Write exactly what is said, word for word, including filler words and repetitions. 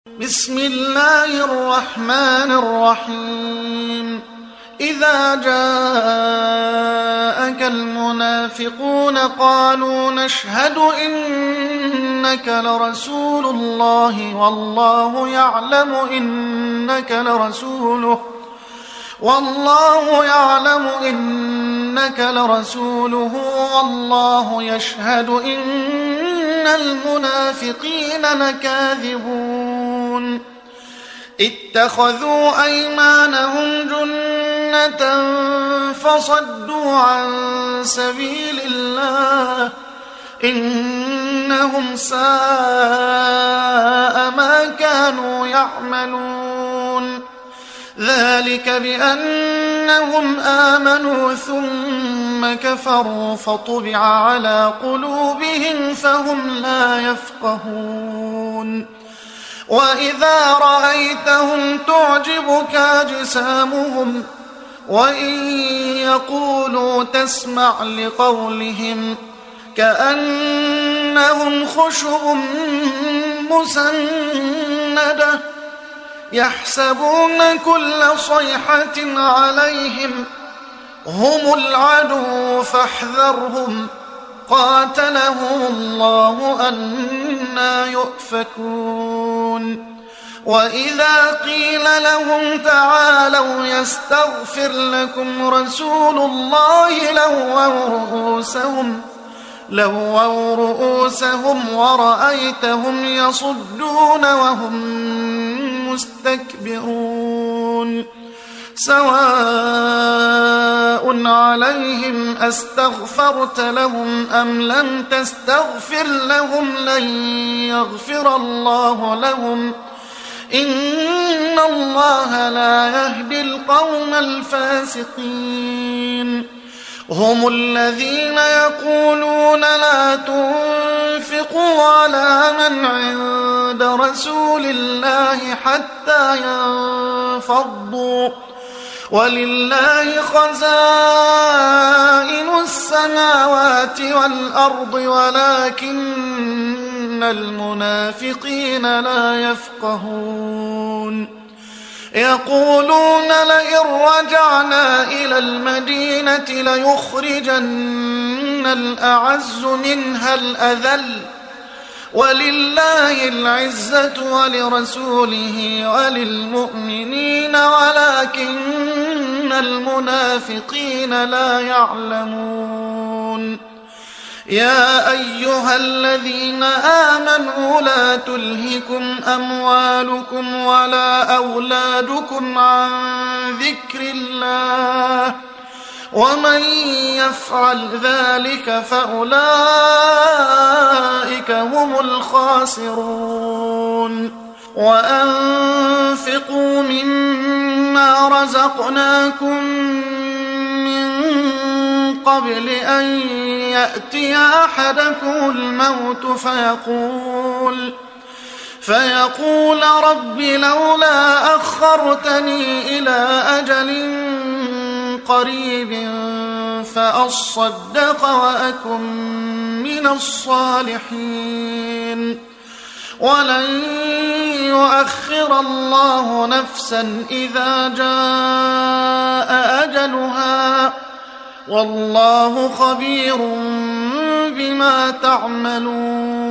بسم الله الرحمن الرحيم إذا جاءك المنافقون قالوا نشهد إنك لرسول الله والله يعلم إنك لرسوله والله يعلم إنك لرسوله والله يشهد إن المنافقين لكاذبون اتخذوا أيمانهم جنة فصدوا عن سبيل الله إنهم ساء ما كانوا يعملون ذلك بأنهم آمنوا ثم كفروا فطبع على قلوبهم فهم لا يفقهون وإذا رأيتهم تعجبك أجسامهم وإن يقولوا تسمع لقولهم كأنهم خشب مسندة يحسبون كل صيحة عليهم هم العدو فاحذرهم قاتلهم الله أنى يؤفكون وإذا قيل لهم تعالوا يستغفر لكم رسول الله لووا رؤوسهم لووا رؤوسهم ورأيتهم يصدون وهم مستكبرون سواء عليهم أستغفرت لهم أم لم تستغفر لهم لن يغفر الله لهم إن الله لا يهدي القوم الفاسقين هم الذين يقولون لا تنفقوا على من عند رسول الله حتى ينفضوا ولله خزائن السماوات والأرض ولكن المنافقين لا يفقهون يقولون لئن رجعنا إلى المدينة ليخرجن الأعز منها الأذل ولله العزة ولرسوله وللمؤمنين ولكن المنافقين لا يعلمون يا أيها الذين آمنوا لا تلهكم أموالكم ولا أولادكم عن ذكر الله ومن يفعل ذلك فأولئك هم الخاسرون وأنفقوا مما رزقناكم من قبل أن يأتي أحدكم الموت فيقول فيقول رب لولا أخرتني إلى أجل قريب فأصدق وأكن من الصالحين ولن يؤخر الله نفسا إذا جاء أجلها والله خبير بما تعملون